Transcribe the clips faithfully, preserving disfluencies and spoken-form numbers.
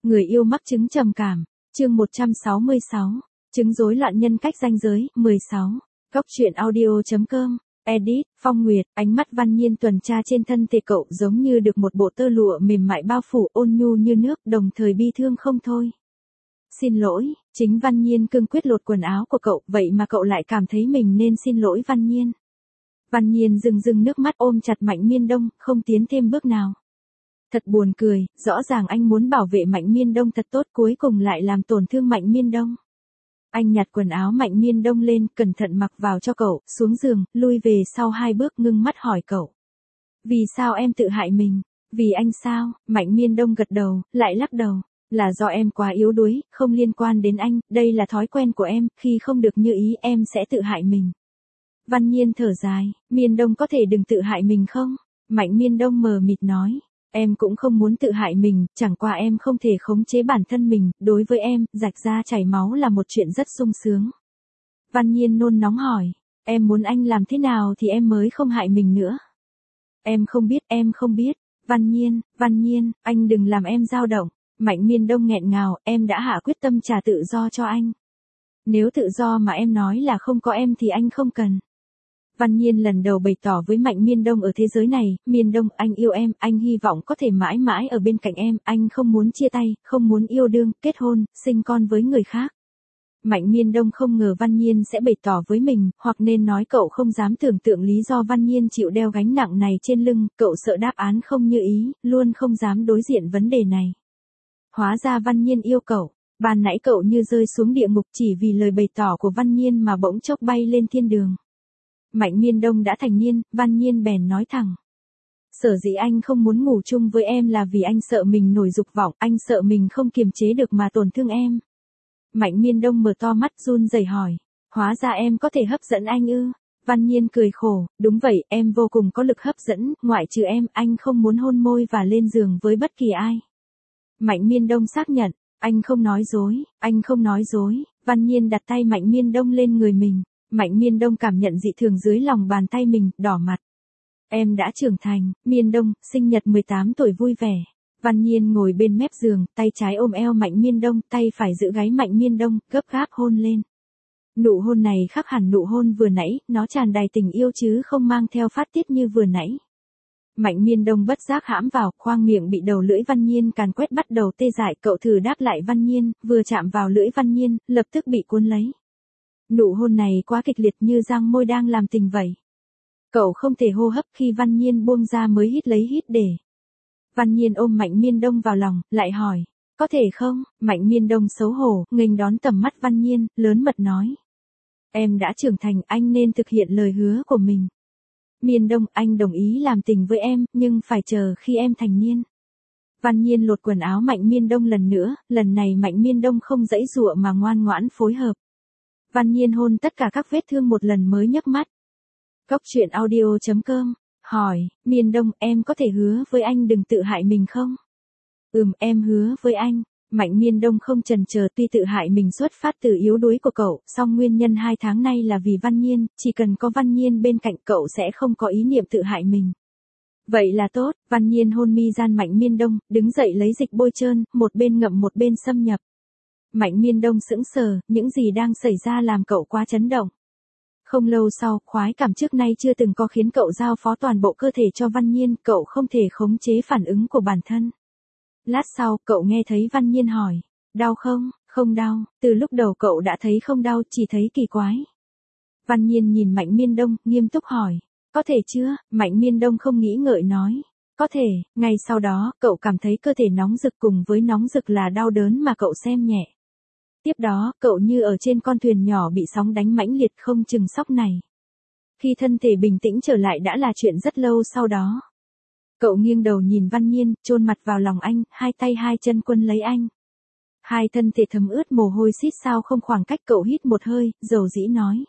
Người yêu mắc chứng trầm cảm, chương một trăm sáu mươi sáu, chứng rối loạn nhân cách ranh giới, mười sáu. Góc truyện audio.com, edit, Phong Nguyệt, ánh mắt Văn Nhiên tuần tra trên thân thể cậu giống như được một bộ tơ lụa mềm mại bao phủ, ôn nhu như nước, đồng thời bi thương không thôi. Xin lỗi, chính Văn Nhiên cương quyết lột quần áo của cậu, vậy mà cậu lại cảm thấy mình nên xin lỗi Văn Nhiên. Văn Nhiên rưng rưng nước mắt ôm chặt Mạnh Miên Đông, không tiến thêm bước nào. Thật buồn cười, rõ ràng anh muốn bảo vệ Mạnh Miên Đông thật tốt, cuối cùng lại làm tổn thương Mạnh Miên Đông. Anh nhặt quần áo Mạnh Miên Đông lên, cẩn thận mặc vào cho cậu, xuống giường, lui về sau hai bước, ngưng mắt hỏi cậu. Vì sao em tự hại mình? Vì anh sao? Mạnh Miên Đông gật đầu, lại lắc đầu. Là do em quá yếu đuối, không liên quan đến anh, đây là thói quen của em, khi không được như ý em sẽ tự hại mình. Văn Nhiên thở dài, Miên Đông có thể đừng tự hại mình không? Mạnh Miên Đông mờ mịt nói. Em cũng không muốn tự hại mình, chẳng qua em không thể khống chế bản thân mình, đối với em, rạch da chảy máu là một chuyện rất sung sướng. Văn Nhiên nôn nóng hỏi, em muốn anh làm thế nào thì em mới không hại mình nữa? Em không biết, em không biết. Văn Nhiên, Văn Nhiên, anh đừng làm em dao động. Mạnh Miên Đông nghẹn ngào, em đã hạ quyết tâm trả tự do cho anh. Nếu tự do mà em nói là không có em thì anh không cần. Văn Nhiên lần đầu bày tỏ với Mạnh Miên Đông ở thế giới này, Miên Đông, anh yêu em, anh hy vọng có thể mãi mãi ở bên cạnh em, anh không muốn chia tay, không muốn yêu đương, kết hôn, sinh con với người khác. Mạnh Miên Đông không ngờ Văn Nhiên sẽ bày tỏ với mình, hoặc nên nói cậu không dám tưởng tượng lý do Văn Nhiên chịu đeo gánh nặng này trên lưng, cậu sợ đáp án không như ý, luôn không dám đối diện vấn đề này. Hóa ra Văn Nhiên yêu cậu, ban nãy cậu như rơi xuống địa ngục chỉ vì lời bày tỏ của Văn Nhiên mà bỗng chốc bay lên thiên đường. Mạnh Miên Đông đã thành niên, Văn Nhiên bèn nói thẳng. Sở dĩ anh không muốn ngủ chung với em là vì anh sợ mình nổi dục vọng, anh sợ mình không kiềm chế được mà tổn thương em. Mạnh Miên Đông mở to mắt run rẩy hỏi, hóa ra em có thể hấp dẫn anh ư? Văn Nhiên cười khổ, đúng vậy, em vô cùng có lực hấp dẫn, ngoại trừ em, anh không muốn hôn môi và lên giường với bất kỳ ai. Mạnh Miên Đông xác nhận, anh không nói dối, anh không nói dối. Văn Nhiên đặt tay Mạnh Miên Đông lên người mình. Mạnh Miên Đông cảm nhận dị thường dưới lòng bàn tay mình, đỏ mặt. Em đã trưởng thành, Miên Đông, sinh nhật mười tám tuổi vui vẻ. Văn Nhiên ngồi bên mép giường, tay trái ôm eo Mạnh Miên Đông, tay phải giữ gáy Mạnh Miên Đông, gấp gáp hôn lên. Nụ hôn này khác hẳn nụ hôn vừa nãy, nó tràn đầy tình yêu chứ không mang theo phát tiết như vừa nãy. Mạnh Miên Đông bất giác hãm vào, khoang miệng bị đầu lưỡi Văn Nhiên càn quét bắt đầu tê dại, cậu thử đáp lại Văn Nhiên, vừa chạm vào lưỡi Văn Nhiên, lập tức bị cuốn lấy. Nụ hôn này quá kịch liệt như răng môi đang làm tình vậy. Cậu không thể hô hấp, khi Văn Nhiên buông ra mới hít lấy hít để. Văn Nhiên ôm Mạnh Miên Đông vào lòng, lại hỏi, có thể không? Mạnh Miên Đông xấu hổ, nghênh đón tầm mắt Văn Nhiên, lớn mật nói. Em đã trưởng thành, anh nên thực hiện lời hứa của mình. Miên Đông, anh đồng ý làm tình với em, nhưng phải chờ khi em thành niên. Văn Nhiên lột quần áo Mạnh Miên Đông lần nữa, lần này Mạnh Miên Đông không giãy giụa mà ngoan ngoãn phối hợp. Văn Nhiên hôn tất cả các vết thương một lần mới nhấc mắt. Góc truyện audio.com, hỏi, Miên Đông, em có thể hứa với anh đừng tự hại mình không? Ừm, em hứa với anh. Mạnh Miên Đông không chần chờ, tuy tự hại mình xuất phát từ yếu đuối của cậu, song nguyên nhân hai tháng nay là vì Văn Nhiên, chỉ cần có Văn Nhiên bên cạnh cậu sẽ không có ý niệm tự hại mình. Vậy là tốt, Văn Nhiên hôn mi gian Mạnh Miên Đông, đứng dậy lấy dịch bôi trơn, một bên ngậm một bên xâm nhập. Mạnh Miên Đông sững sờ, những gì đang xảy ra làm cậu quá chấn động. Không lâu sau, khoái cảm trước nay chưa từng có khiến cậu giao phó toàn bộ cơ thể cho Văn Nhiên, cậu không thể khống chế phản ứng của bản thân. Lát sau, cậu nghe thấy Văn Nhiên hỏi, đau không? Không đau, từ lúc đầu cậu đã thấy không đau, chỉ thấy kỳ quái. Văn Nhiên nhìn Mạnh Miên Đông, nghiêm túc hỏi, có thể chưa? Mạnh Miên Đông không nghĩ ngợi nói, có thể. Ngay sau đó, cậu cảm thấy cơ thể nóng rực, cùng với nóng rực là đau đớn mà cậu xem nhẹ. Tiếp đó, cậu như ở trên con thuyền nhỏ bị sóng đánh mãnh liệt không chừng sóc này. Khi thân thể bình tĩnh trở lại đã là chuyện rất lâu sau đó. Cậu nghiêng đầu nhìn Văn Nhiên, chôn mặt vào lòng anh, hai tay hai chân quân lấy anh. Hai thân thể thấm ướt mồ hôi xít sao không, khoảng cách cậu hít một hơi, dầu dĩ nói.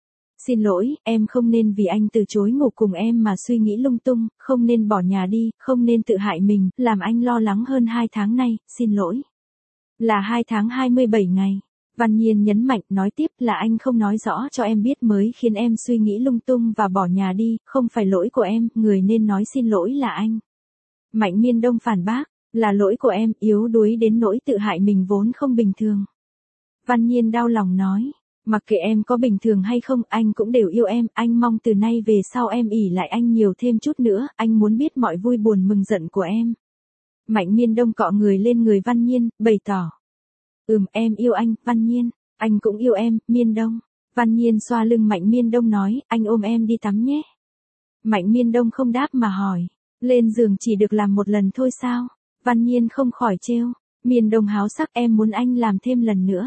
Xin lỗi, em không nên vì anh từ chối ngủ cùng em mà suy nghĩ lung tung, không nên bỏ nhà đi, không nên tự hại mình, làm anh lo lắng hơn hai tháng nay, xin lỗi. Là hai tháng hai mươi bảy ngày. Văn Nhiên nhấn mạnh, nói tiếp, là anh không nói rõ cho em biết mới khiến em suy nghĩ lung tung và bỏ nhà đi, không phải lỗi của em, người nên nói xin lỗi là anh. Mạnh Miên Đông phản bác, Là lỗi của em, yếu đuối đến nỗi tự hại mình vốn không bình thường. Văn Nhiên đau lòng nói, mặc kệ em có bình thường hay không, anh cũng đều yêu em, anh mong từ nay về sau em ỷ lại anh nhiều thêm chút nữa, anh muốn biết mọi vui buồn mừng giận của em. Mạnh Miên Đông cọ người lên người Văn Nhiên, bày tỏ. Ừm, em yêu anh, Văn Nhiên, anh cũng yêu em, Miên Đông. Văn Nhiên xoa lưng Mạnh Miên Đông nói, anh ôm em đi tắm nhé. Mạnh Miên Đông không đáp mà hỏi, lên giường chỉ được làm một lần thôi sao? Văn Nhiên không khỏi trêu, Miên Đông háo sắc, em muốn anh làm thêm lần nữa.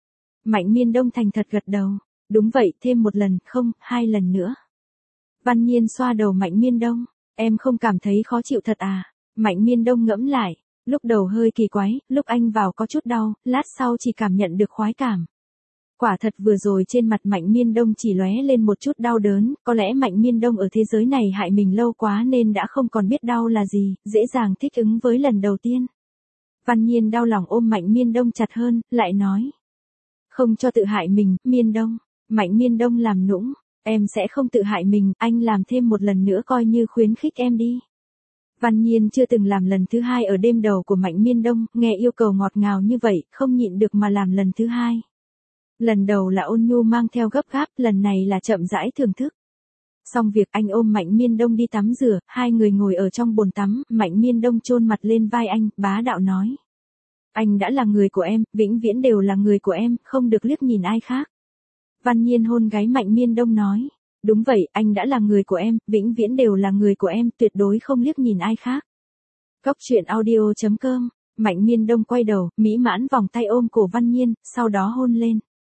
Mạnh Miên Đông thành thật gật đầu, đúng vậy, thêm một lần, không, hai lần nữa. Văn Nhiên xoa đầu Mạnh Miên Đông, em không cảm thấy khó chịu thật à? Mạnh Miên Đông ngẫm lại, lúc đầu hơi kỳ quái, lúc anh vào có chút đau, lát sau chỉ cảm nhận được khoái cảm. Quả thật vừa rồi trên mặt Mạnh Miên Đông chỉ lóe lên một chút đau đớn, có lẽ Mạnh Miên Đông ở thế giới này hại mình lâu quá nên đã không còn biết đau là gì, dễ dàng thích ứng với lần đầu tiên. Văn Nhiên đau lòng ôm Mạnh Miên Đông chặt hơn, lại nói. Không cho tự hại mình, Miên Đông. Mạnh Miên Đông làm nũng, em sẽ không tự hại mình, anh làm thêm một lần nữa coi như khuyến khích em đi. Văn Nhiên chưa từng làm lần thứ hai ở đêm đầu của Mạnh Miên Đông, nghe yêu cầu ngọt ngào như vậy, không nhịn được mà làm lần thứ hai. Lần đầu là ôn nhu mang theo gấp gáp, lần này là chậm rãi thưởng thức. Xong việc anh ôm Mạnh Miên Đông đi tắm rửa, hai người ngồi ở trong bồn tắm, Mạnh Miên Đông chôn mặt lên vai anh, bá đạo nói. Anh đã là người của em, vĩnh viễn đều là người của em, không được liếc nhìn ai khác. Văn Nhiên hôn gáy Mạnh Miên Đông nói. Đúng vậy, anh đã là người của em, vĩnh viễn đều là người của em, tuyệt đối không liếc nhìn ai khác. Góc truyện audio chấm com, Mạnh Miên Đông quay đầu, mỹ mãn vòng tay ôm cổ Văn Nhiên, sau đó hôn lên.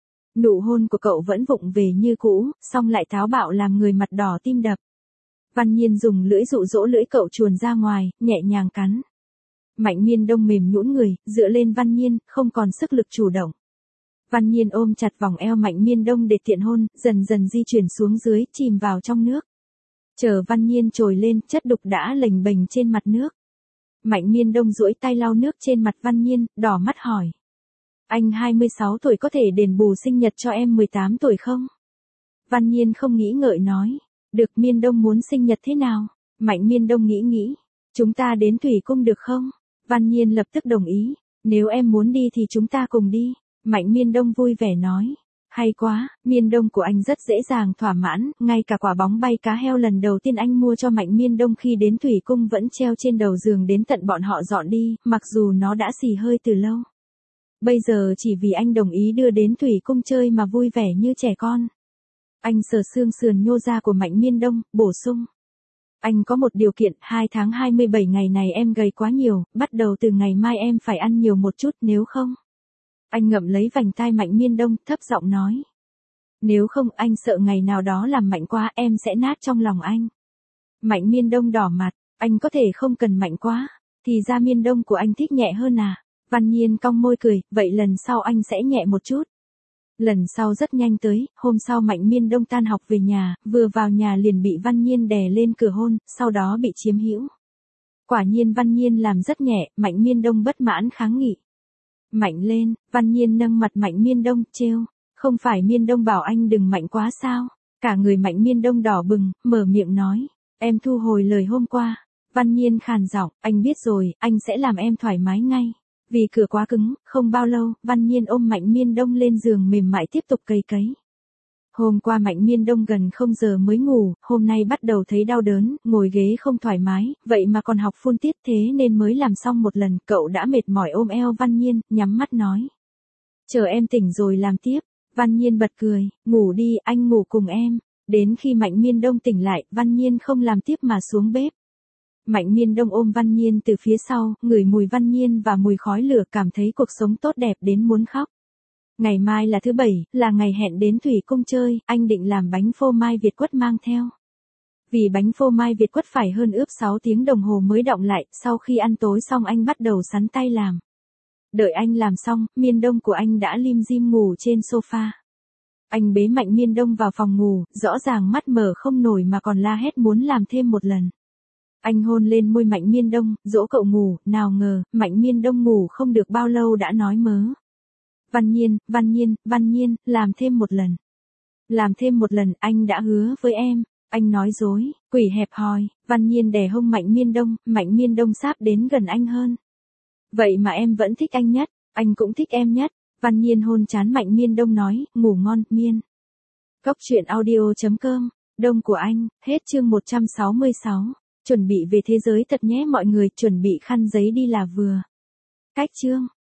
Nụ hôn của cậu vẫn vụng về như cũ, song lại táo bạo làm người mặt đỏ tim đập. Văn Nhiên dùng lưỡi dụ dỗ lưỡi cậu chuồn ra ngoài, nhẹ nhàng cắn. Mạnh Miên Đông mềm nhũn người, dựa lên Văn Nhiên, không còn sức lực chủ động. Văn Nhiên ôm chặt vòng eo Mạnh Miên Đông để tiện hôn, dần dần di chuyển xuống dưới, chìm vào trong nước. Chờ Văn Nhiên trồi lên, chất đục đã lềnh bềnh trên mặt nước. Mạnh Miên Đông duỗi tay lau nước trên mặt Văn Nhiên, đỏ mắt hỏi. Anh hai mươi sáu tuổi có thể đền bù sinh nhật cho em mười tám tuổi không? Văn Nhiên không nghĩ ngợi nói. Được, Miên Đông muốn sinh nhật thế nào? Mạnh Miên Đông nghĩ nghĩ. Chúng ta đến Thủy Cung được không? Văn Nhiên lập tức đồng ý. Nếu em muốn đi thì chúng ta cùng đi. Mạnh Miên Đông vui vẻ nói. Hay quá, Miên Đông của anh rất dễ dàng thỏa mãn, ngay cả quả bóng bay cá heo lần đầu tiên anh mua cho Mạnh Miên Đông khi đến Thủy Cung vẫn treo trên đầu giường đến tận bọn họ dọn đi, mặc dù nó đã xì hơi từ lâu. Bây giờ chỉ vì anh đồng ý đưa đến Thủy Cung chơi mà vui vẻ như trẻ con. Anh sờ xương sườn nhô ra của Mạnh Miên Đông, bổ sung. Anh có một điều kiện, hai tháng hai mươi bảy ngày này em gầy quá nhiều, bắt đầu từ ngày mai em phải ăn nhiều một chút, nếu không. Anh ngậm lấy vành tai Mạnh Miên Đông, thấp giọng nói. Nếu không, anh sợ ngày nào đó làm mạnh quá, em sẽ nát trong lòng anh. Mạnh Miên Đông đỏ mặt, anh có thể không cần mạnh quá, thì ra Miên Đông của anh thích nhẹ hơn à? Văn Nhiên cong môi cười, vậy lần sau anh sẽ nhẹ một chút. Lần sau rất nhanh tới, hôm sau Mạnh Miên Đông tan học về nhà, vừa vào nhà liền bị Văn Nhiên đè lên cửa hôn, sau đó bị chiếm hữu. Quả nhiên Văn Nhiên làm rất nhẹ, Mạnh Miên Đông bất mãn kháng nghị. Mạnh lên, Văn Nhiên nâng mặt Mạnh Miên Đông, trêu, không phải Miên Đông bảo anh đừng mạnh quá sao? Cả người Mạnh Miên Đông đỏ bừng, mở miệng nói, em thu hồi lời hôm qua. Văn Nhiên khàn giọng, anh biết rồi, anh sẽ làm em thoải mái ngay. Vì cửa quá cứng, không bao lâu, Văn Nhiên ôm Mạnh Miên Đông lên giường mềm mại tiếp tục cày cấy. Hôm qua Mạnh Miên Đông gần không giờ mới ngủ, hôm nay bắt đầu thấy đau đớn, ngồi ghế không thoải mái, vậy mà còn học phun tiết thế nên mới làm xong một lần, cậu đã mệt mỏi ôm eo Văn Nhiên, nhắm mắt nói. Chờ em tỉnh rồi làm tiếp. Văn Nhiên bật cười, ngủ đi, anh ngủ cùng em. Đến khi Mạnh Miên Đông tỉnh lại, Văn Nhiên không làm tiếp mà xuống bếp. Mạnh Miên Đông ôm Văn Nhiên từ phía sau, ngửi mùi Văn Nhiên và mùi khói lửa cảm thấy cuộc sống tốt đẹp đến muốn khóc. Ngày mai là thứ bảy, là ngày hẹn đến Thủy Cung chơi, anh định làm bánh phô mai Việt Quất mang theo. Vì bánh phô mai Việt Quất phải hơn ướp sáu tiếng đồng hồ mới đọng lại, sau khi ăn tối xong anh bắt đầu sắn tay làm. Đợi anh làm xong, Miên Đông của anh đã lim dim ngủ trên sofa. Anh bế Mạnh Miên Đông vào phòng ngủ, rõ ràng mắt mở không nổi mà còn la hét muốn làm thêm một lần. Anh hôn lên môi Mạnh Miên Đông, dỗ cậu ngủ, nào ngờ, Mạnh Miên Đông ngủ không được bao lâu đã nói mớ. Văn Nhiên, Văn Nhiên, Văn Nhiên, làm thêm một lần. Làm thêm một lần, anh đã hứa với em. Anh nói dối, quỷ hẹp hòi. Văn Nhiên đè hông Mạnh Miên Đông, Mạnh Miên Đông sáp đến gần anh hơn. Vậy mà em vẫn thích anh nhất, anh cũng thích em nhất. Văn Nhiên hôn trán Mạnh Miên Đông nói, ngủ ngon, Miên. Cốc truyện audio chấm com, Đông của anh, hết chương một trăm sáu mươi sáu. Chuẩn bị về thế giới thật nhé mọi người, chuẩn bị khăn giấy đi là vừa. Cách chương.